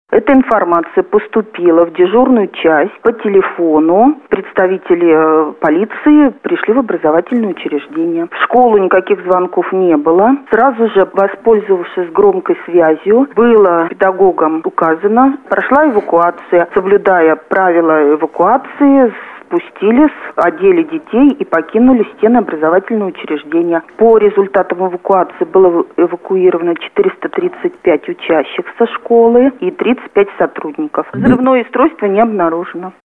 Эта информация поступила в дежурную часть по телефону. Представители полиции пришли в образовательное учреждение. В школу никаких звонков не было. Сразу же, воспользовавшись громкой связью, было педагогам указано, прошла эвакуация. Соблюдая правила эвакуации, спустились, одели детей и покинули стены образовательного учреждения. По результатам эвакуации было эвакуировано 435 учащихся школы и 35 сотрудников. Взрывное устройство не обнаружено.